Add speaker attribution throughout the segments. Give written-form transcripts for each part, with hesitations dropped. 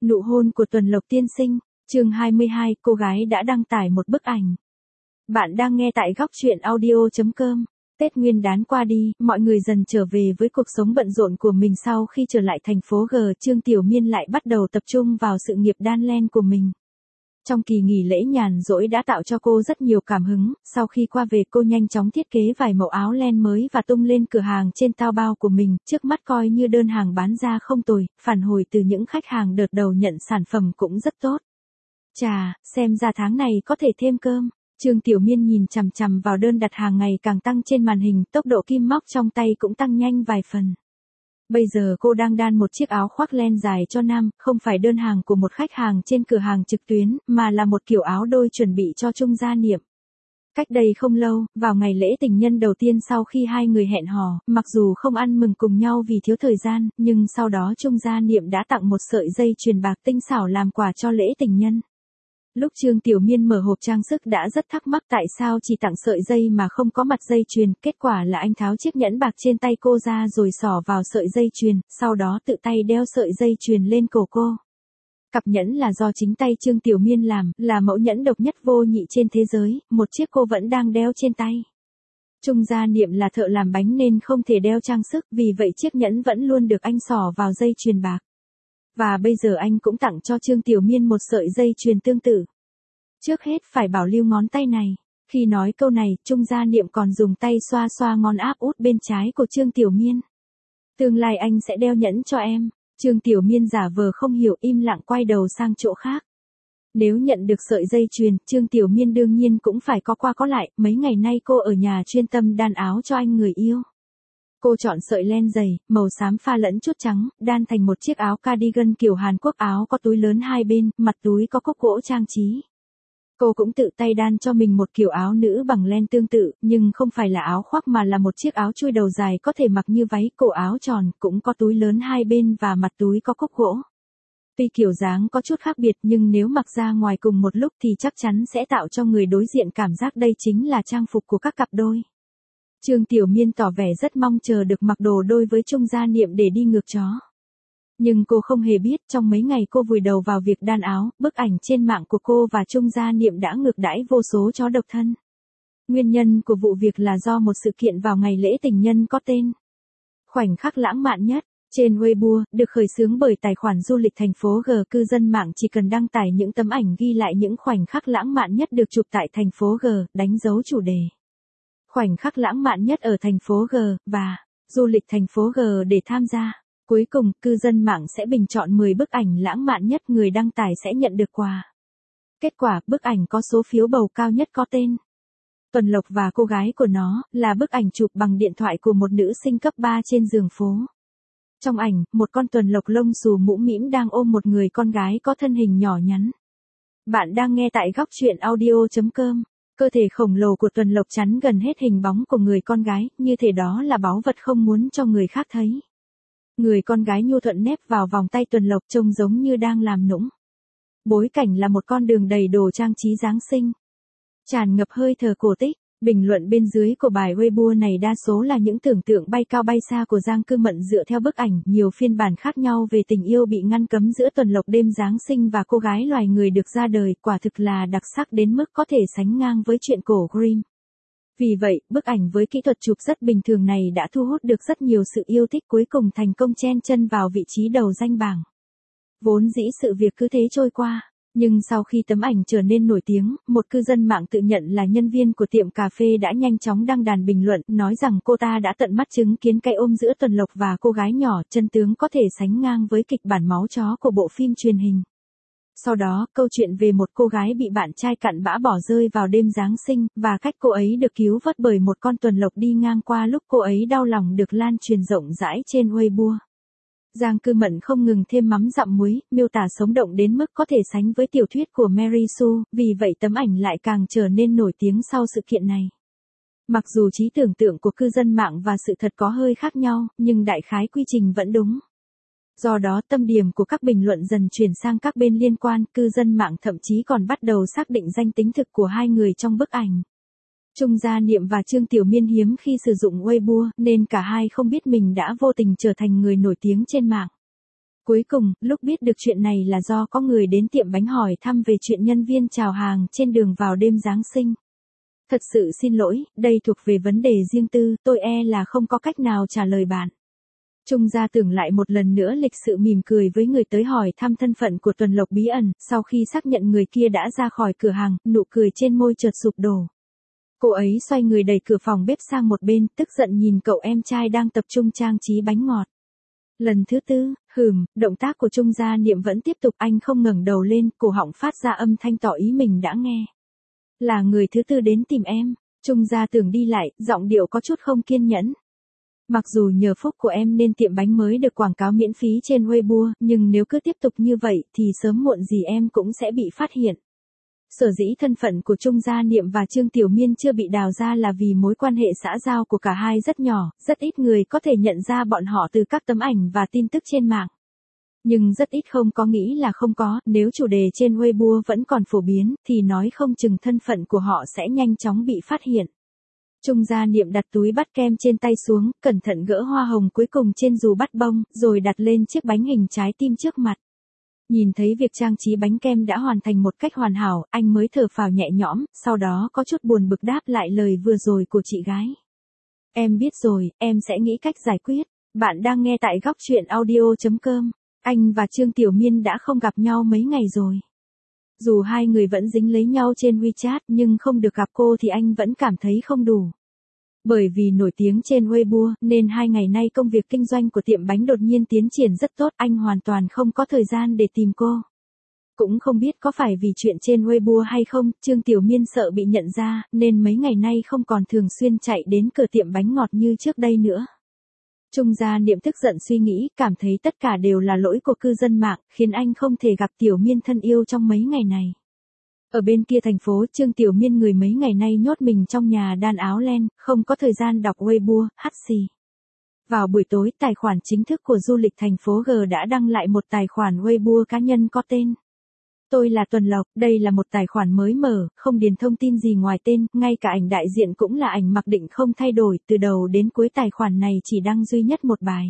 Speaker 1: Nụ hôn của Tuần Lộc tiên sinh, chương 22, cô gái đã đăng tải một bức ảnh. Bạn đang nghe tại góc truyện audio.com. Tết Nguyên đán qua đi, mọi người dần trở về với cuộc sống bận rộn của mình sau khi trở lại thành phố G. Trương Tiểu Miên lại bắt đầu tập trung vào sự nghiệp đan len của mình. Trong kỳ nghỉ lễ nhàn rỗi đã tạo cho cô rất nhiều cảm hứng, sau khi qua về cô nhanh chóng thiết kế vài mẫu áo len mới và tung lên cửa hàng trên Taobao của mình, trước mắt coi như đơn hàng bán ra không tồi, phản hồi từ những khách hàng đợt đầu nhận sản phẩm cũng rất tốt. Chà, xem ra tháng này có thể thêm cơm. Trương Tiểu Miên nhìn chằm chằm vào đơn đặt hàng ngày càng tăng trên màn hình, tốc độ kim móc trong tay cũng tăng nhanh vài phần. Bây giờ cô đang đan một chiếc áo khoác len dài cho nam, không phải đơn hàng của một khách hàng trên cửa hàng trực tuyến, mà là một kiểu áo đôi chuẩn bị cho Trung Gia Niệm. Cách đây không lâu, vào ngày lễ tình nhân đầu tiên sau khi hai người hẹn hò, mặc dù không ăn mừng cùng nhau vì thiếu thời gian, nhưng sau đó Trung Gia Niệm đã tặng một sợi dây chuyền bạc tinh xảo làm quà cho lễ tình nhân. Lúc Trương Tiểu Miên mở hộp trang sức đã rất thắc mắc tại sao chỉ tặng sợi dây mà không có mặt dây chuyền, kết quả là anh tháo chiếc nhẫn bạc trên tay cô ra rồi xỏ vào sợi dây chuyền, sau đó tự tay đeo sợi dây chuyền lên cổ cô. Cặp nhẫn là do chính tay Trương Tiểu Miên làm, là mẫu nhẫn độc nhất vô nhị trên thế giới, một chiếc cô vẫn đang đeo trên tay. Trung Gia Niệm là thợ làm bánh nên không thể đeo trang sức, vì vậy chiếc nhẫn vẫn luôn được anh xỏ vào dây chuyền bạc. Và bây giờ anh cũng tặng cho Trương Tiểu Miên một sợi dây chuyền tương tự. Trước hết phải bảo lưu ngón tay này. Khi nói câu này, Trung Gia Niệm còn dùng tay xoa xoa ngón áp út bên trái của Trương Tiểu Miên. Tương lai anh sẽ đeo nhẫn cho em. Trương Tiểu Miên giả vờ không hiểu, im lặng quay đầu sang chỗ khác. Nếu nhận được sợi dây chuyền, Trương Tiểu Miên đương nhiên cũng phải có qua có lại, mấy ngày nay cô ở nhà chuyên tâm đan áo cho anh người yêu. Cô chọn sợi len dày, màu xám pha lẫn chút trắng, đan thành một chiếc áo cardigan kiểu Hàn Quốc, áo có túi lớn hai bên, mặt túi có cúc gỗ trang trí. Cô cũng tự tay đan cho mình một kiểu áo nữ bằng len tương tự, nhưng không phải là áo khoác mà là một chiếc áo chui đầu dài có thể mặc như váy, cổ áo tròn, cũng có túi lớn hai bên và mặt túi có cúc gỗ. Tuy kiểu dáng có chút khác biệt nhưng nếu mặc ra ngoài cùng một lúc thì chắc chắn sẽ tạo cho người đối diện cảm giác đây chính là trang phục của các cặp đôi. Trương Tiểu Miên tỏ vẻ rất mong chờ được mặc đồ đôi với Trung Gia Niệm để đi ngược chó. Nhưng cô không hề biết trong mấy ngày cô vùi đầu vào việc đan áo, bức ảnh trên mạng của cô và Trung Gia Niệm đã ngược đãi vô số chó độc thân. Nguyên nhân của vụ việc là do một sự kiện vào ngày lễ tình nhân có tên Khoảnh khắc lãng mạn nhất. Trên Weibo, được khởi xướng bởi tài khoản du lịch thành phố G, cư dân mạng chỉ cần đăng tải những tấm ảnh ghi lại những khoảnh khắc lãng mạn nhất được chụp tại thành phố G, đánh dấu chủ đề khoảnh khắc lãng mạn nhất ở thành phố G, và du lịch thành phố G để tham gia. Cuối cùng, cư dân mạng sẽ bình chọn 10 bức ảnh lãng mạn nhất, người đăng tải sẽ nhận được quà. Kết quả, bức ảnh có số phiếu bầu cao nhất có tên Tuần Lộc và cô gái của nó, là bức ảnh chụp bằng điện thoại của một nữ sinh cấp 3 trên giường phố. Trong ảnh, một con tuần lộc lông xù mũm mĩm đang ôm một người con gái có thân hình nhỏ nhắn. Bạn đang nghe tại góc truyện audio.com. Cơ thể khổng lồ của tuần lộc chắn gần hết hình bóng của người con gái, như thể đó là báu vật không muốn cho người khác thấy. Người con gái nhu thuận nép vào vòng tay tuần lộc, trông giống như đang làm nũng. Bối cảnh là một con đường đầy đồ trang trí Giáng sinh, tràn ngập hơi thở cổ tích. Bình luận bên dưới của bài Weibo này đa số là những tưởng tượng bay cao bay xa của Giang Cư Mận dựa theo bức ảnh, nhiều phiên bản khác nhau về tình yêu bị ngăn cấm giữa tuần lộc đêm Giáng sinh và cô gái loài người được ra đời, quả thực là đặc sắc đến mức có thể sánh ngang với truyện cổ Grimm. Vì vậy, bức ảnh với kỹ thuật chụp rất bình thường này đã thu hút được rất nhiều sự yêu thích, cuối cùng thành công chen chân vào vị trí đầu danh bảng. Vốn dĩ sự việc cứ thế trôi qua. Nhưng sau khi tấm ảnh trở nên nổi tiếng, một cư dân mạng tự nhận là nhân viên của tiệm cà phê đã nhanh chóng đăng đàn bình luận, nói rằng cô ta đã tận mắt chứng kiến cái ôm giữa tuần lộc và cô gái nhỏ, chân tướng có thể sánh ngang với kịch bản máu chó của bộ phim truyền hình. Sau đó, câu chuyện về một cô gái bị bạn trai cặn bã bỏ rơi vào đêm Giáng sinh, và cách cô ấy được cứu vớt bởi một con tuần lộc đi ngang qua lúc cô ấy đau lòng được lan truyền rộng rãi trên Weibo. Giang Cư Mận không ngừng thêm mắm dặm muối, miêu tả sống động đến mức có thể sánh với tiểu thuyết của Mary Sue, vì vậy tấm ảnh lại càng trở nên nổi tiếng sau sự kiện này. Mặc dù trí tưởng tượng của cư dân mạng và sự thật có hơi khác nhau, nhưng đại khái quy trình vẫn đúng. Do đó tâm điểm của các bình luận dần chuyển sang các bên liên quan, cư dân mạng thậm chí còn bắt đầu xác định danh tính thực của hai người trong bức ảnh. Trung Gia Niệm và Trương Tiểu Miên hiếm khi sử dụng Weibo, nên cả hai không biết mình đã vô tình trở thành người nổi tiếng trên mạng. Cuối cùng, lúc biết được chuyện này là do có người đến tiệm bánh hỏi thăm về chuyện nhân viên chào hàng trên đường vào đêm Giáng sinh. Thật sự xin lỗi, đây thuộc về vấn đề riêng tư, tôi là không có cách nào trả lời bạn. Trung Gia Tưởng lại một lần nữa lịch sự mỉm cười với người tới hỏi thăm thân phận của Tuần Lộc bí ẩn, sau khi xác nhận người kia đã ra khỏi cửa hàng, nụ cười trên môi chợt sụp đổ. Cô ấy xoay người đẩy cửa phòng bếp sang một bên, tức giận nhìn cậu em trai đang tập trung trang trí bánh ngọt. Lần thứ tư, động tác của Trung Gia Niệm vẫn tiếp tục, anh không ngẩng đầu lên, cổ họng phát ra âm thanh tỏ ý mình đã nghe. Là người thứ tư đến tìm em, Trung Gia Tưởng đi lại, giọng điệu có chút không kiên nhẫn. Mặc dù nhờ phúc của em nên tiệm bánh mới được quảng cáo miễn phí trên Weibo, nhưng nếu cứ tiếp tục như vậy thì sớm muộn gì em cũng sẽ bị phát hiện. Sở dĩ thân phận của Trung Gia Niệm và Trương Tiểu Miên chưa bị đào ra là vì mối quan hệ xã giao của cả hai rất nhỏ, rất ít người có thể nhận ra bọn họ từ các tấm ảnh và tin tức trên mạng. Nhưng rất ít không có nghĩ là không có, nếu chủ đề trên Weibo vẫn còn phổ biến, thì nói không chừng thân phận của họ sẽ nhanh chóng bị phát hiện. Trung Gia Niệm đặt túi bắt kem trên tay xuống, cẩn thận gỡ hoa hồng cuối cùng trên dù bắt bông, rồi đặt lên chiếc bánh hình trái tim trước mặt. Nhìn thấy việc trang trí bánh kem đã hoàn thành một cách hoàn hảo, anh mới thở phào nhẹ nhõm, sau đó có chút buồn bực đáp lại lời vừa rồi của chị gái. Em biết rồi, em sẽ nghĩ cách giải quyết. Bạn đang nghe tại góc truyện audio.com. Anh và Trương Tiểu Miên đã không gặp nhau mấy ngày rồi. Dù hai người vẫn dính lấy nhau trên WeChat nhưng không được gặp cô thì anh vẫn cảm thấy không đủ. Bởi vì nổi tiếng trên Weibo nên 2 ngày nay công việc kinh doanh của tiệm bánh đột nhiên tiến triển rất tốt, anh hoàn toàn không có thời gian để tìm cô. Cũng không biết có phải vì chuyện trên Weibo hay không, Trương Tiểu Miên sợ bị nhận ra nên mấy ngày nay không còn thường xuyên chạy đến cửa tiệm bánh ngọt như trước đây nữa. Trung Gia Niệm tức giận suy nghĩ, cảm thấy tất cả đều là lỗi của cư dân mạng, khiến anh không thể gặp Tiểu Miên thân yêu trong mấy ngày này. Ở bên kia thành phố, Trương Tiểu Miên người mấy ngày nay nhốt mình trong nhà đan áo len, không có thời gian đọc Weibo, hắt xì. Vào buổi tối, tài khoản chính thức của du lịch thành phố G đã đăng lại một tài khoản Weibo cá nhân có tên. Tôi là Tuần Lộc, đây là một tài khoản mới mở, không điền thông tin gì ngoài tên, ngay cả ảnh đại diện cũng là ảnh mặc định không thay đổi, từ đầu đến cuối tài khoản này chỉ đăng duy nhất một bài.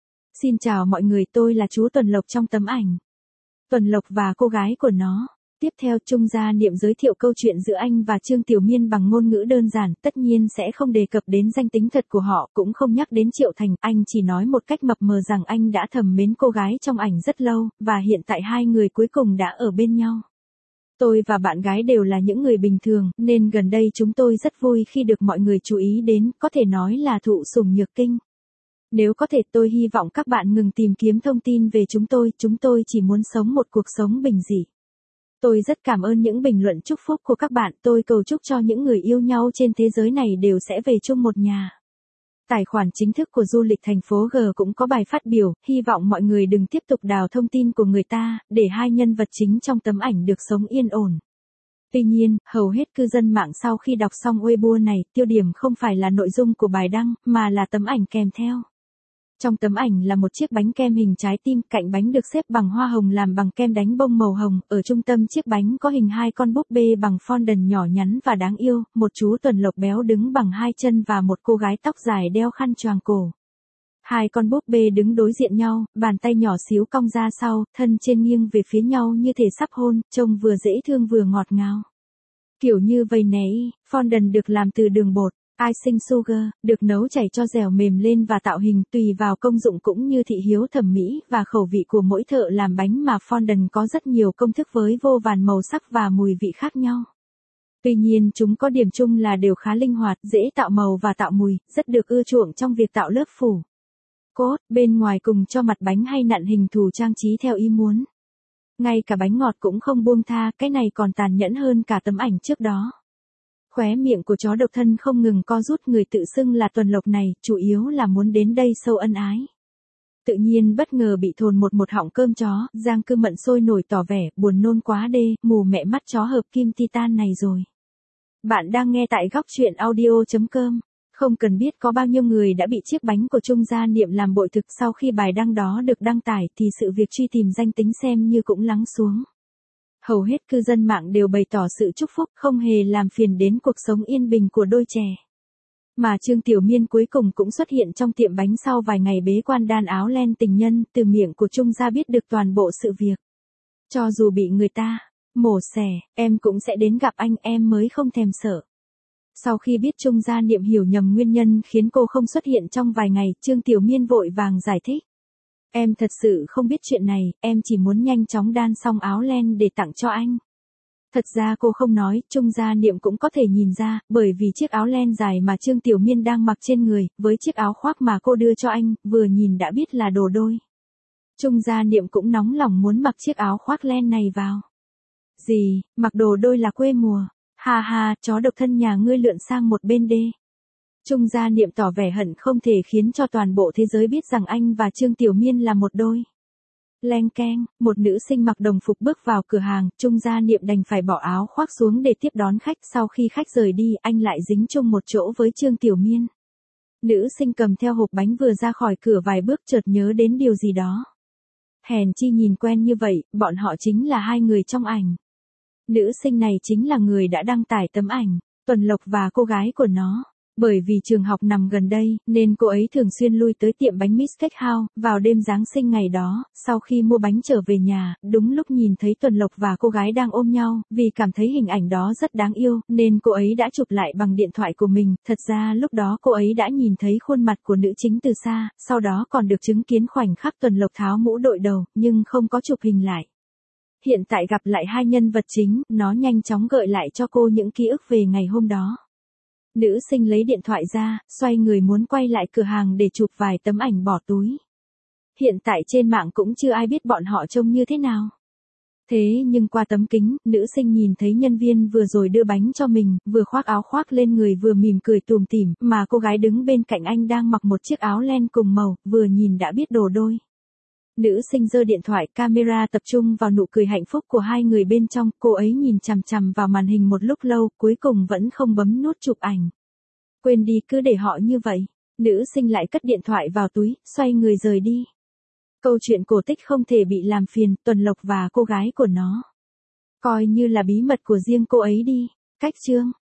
Speaker 1: Xin chào mọi người, tôi là chú Tuần Lộc trong tấm ảnh. Tuần Lộc và cô gái của nó. Tiếp theo Trung Gia Niệm giới thiệu câu chuyện giữa anh và Trương Tiểu Miên bằng ngôn ngữ đơn giản, tất nhiên sẽ không đề cập đến danh tính thật của họ, cũng không nhắc đến Triệu Thành, anh chỉ nói một cách mập mờ rằng anh đã thầm mến cô gái trong ảnh rất lâu, và hiện tại hai người cuối cùng đã ở bên nhau. Tôi và bạn gái đều là những người bình thường, nên gần đây chúng tôi rất vui khi được mọi người chú ý đến, có thể nói là thụ sủng nhược kinh. Nếu có thể tôi hy vọng các bạn ngừng tìm kiếm thông tin về chúng tôi chỉ muốn sống một cuộc sống bình dị. Tôi rất cảm ơn những bình luận chúc phúc của các bạn, tôi cầu chúc cho những người yêu nhau trên thế giới này đều sẽ về chung một nhà. Tài khoản chính thức của du lịch thành phố G cũng có bài phát biểu, hy vọng mọi người đừng tiếp tục đào thông tin của người ta, để hai nhân vật chính trong tấm ảnh được sống yên ổn. Tuy nhiên, hầu hết cư dân mạng sau khi đọc xong Weibo này, tiêu điểm không phải là nội dung của bài đăng, mà là tấm ảnh kèm theo. Trong tấm ảnh là một chiếc bánh kem hình trái tim, cạnh bánh được xếp bằng hoa hồng làm bằng kem đánh bông màu hồng, ở trung tâm chiếc bánh có hình hai con búp bê bằng fondant nhỏ nhắn và đáng yêu, một chú Tuần Lộc béo đứng bằng hai chân và một cô gái tóc dài đeo khăn choàng cổ. Hai con búp bê đứng đối diện nhau, bàn tay nhỏ xíu cong ra sau, thân trên nghiêng về phía nhau như thể sắp hôn, trông vừa dễ thương vừa ngọt ngào. Kiểu như vầy nè, fondant được làm từ đường bột. Icing sugar, được nấu chảy cho dẻo mềm lên và tạo hình, tùy vào công dụng cũng như thị hiếu thẩm mỹ và khẩu vị của mỗi thợ làm bánh mà fondant có rất nhiều công thức với vô vàn màu sắc và mùi vị khác nhau. Tuy nhiên chúng có điểm chung là đều khá linh hoạt, dễ tạo màu và tạo mùi, rất được ưa chuộng trong việc tạo lớp phủ cốt bên ngoài cùng cho mặt bánh hay nặn hình thù trang trí theo ý muốn. Ngay cả bánh ngọt cũng không buông tha, cái này còn tàn nhẫn hơn cả tấm ảnh trước đó. Khóe miệng của chó độc thân không ngừng co rút, người tự xưng là Tuần Lộc này, chủ yếu là muốn đến đây sâu ân ái. Tự nhiên bất ngờ bị thồn một họng cơm chó, Giang Cư Mận sôi nổi tỏ vẻ, buồn nôn quá đê, mù mẹ mắt chó hợp kim titan này rồi. Bạn đang nghe tại góc truyện audio.com. Không cần biết có bao nhiêu người đã bị chiếc bánh của Trung Gia Niệm làm bội thực, sau khi bài đăng đó được đăng tải thì sự việc truy tìm danh tính xem như cũng lắng xuống. Hầu hết cư dân mạng đều bày tỏ sự chúc phúc, không hề làm phiền đến cuộc sống yên bình của đôi trẻ. Mà Trương Tiểu Miên cuối cùng cũng xuất hiện trong tiệm bánh sau vài ngày bế quan đan áo len tình nhân, từ miệng của Trung gia biết được toàn bộ sự việc. Cho dù bị người ta mổ xẻ, em cũng sẽ đến gặp anh, em mới không thèm sợ. Sau khi biết Trung gia Niệm hiểu nhầm nguyên nhân khiến cô không xuất hiện trong vài ngày, Trương Tiểu Miên vội vàng giải thích. Em thật sự không biết chuyện này, em chỉ muốn nhanh chóng đan xong áo len để tặng cho anh. Thật ra cô không nói, Trung gia Niệm cũng có thể nhìn ra, bởi vì chiếc áo len dài mà Trương Tiểu Miên đang mặc trên người, với chiếc áo khoác mà cô đưa cho anh, vừa nhìn đã biết là đồ đôi. Trung gia Niệm cũng nóng lòng muốn mặc chiếc áo khoác len này vào. Gì, mặc đồ đôi là quê mùa. Ha ha, chó độc thân nhà ngươi lượn sang một bên đê. Trung gia Niệm tỏ vẻ hận không thể khiến cho toàn bộ thế giới biết rằng anh và Trương Tiểu Miên là một đôi. Leng keng, một nữ sinh mặc đồng phục bước vào cửa hàng, Trung gia Niệm đành phải bỏ áo khoác xuống để tiếp đón khách. Sau khi khách rời đi, anh lại dính chung một chỗ với Trương Tiểu Miên. Nữ sinh cầm theo hộp bánh vừa ra khỏi cửa vài bước chợt nhớ đến điều gì đó. Hèn chi nhìn quen như vậy, bọn họ chính là hai người trong ảnh. Nữ sinh này chính là người đã đăng tải tấm ảnh, Tuần Lộc và cô gái của nó. Bởi vì trường học nằm gần đây, nên cô ấy thường xuyên lui tới tiệm bánh Miss Cake House. Vào đêm Giáng sinh ngày đó, sau khi mua bánh trở về nhà, đúng lúc nhìn thấy Tuần Lộc và cô gái đang ôm nhau, vì cảm thấy hình ảnh đó rất đáng yêu, nên cô ấy đã chụp lại bằng điện thoại của mình. Thật ra lúc đó cô ấy đã nhìn thấy khuôn mặt của nữ chính từ xa, sau đó còn được chứng kiến khoảnh khắc Tuần Lộc tháo mũ đội đầu, nhưng không có chụp hình lại. Hiện tại gặp lại hai nhân vật chính, nó nhanh chóng gợi lại cho cô những ký ức về ngày hôm đó. Nữ sinh lấy điện thoại ra, xoay người muốn quay lại cửa hàng để chụp vài tấm ảnh bỏ túi. Hiện tại trên mạng cũng chưa ai biết bọn họ trông như thế nào. Thế nhưng qua tấm kính, nữ sinh nhìn thấy nhân viên vừa rồi đưa bánh cho mình, vừa khoác áo khoác lên người vừa mỉm cười tủm tỉm, mà cô gái đứng bên cạnh anh đang mặc một chiếc áo len cùng màu, vừa nhìn đã biết đồ đôi. Nữ sinh giơ điện thoại camera tập trung vào nụ cười hạnh phúc của hai người bên trong, cô ấy nhìn chằm chằm vào màn hình một lúc lâu, cuối cùng vẫn không bấm nút chụp ảnh. Quên đi, cứ để họ như vậy. Nữ sinh lại cất điện thoại vào túi, xoay người rời đi. Câu chuyện cổ tích không thể bị làm phiền, Tuần Lộc và cô gái của nó. Coi như là bí mật của riêng cô ấy đi. Cách chương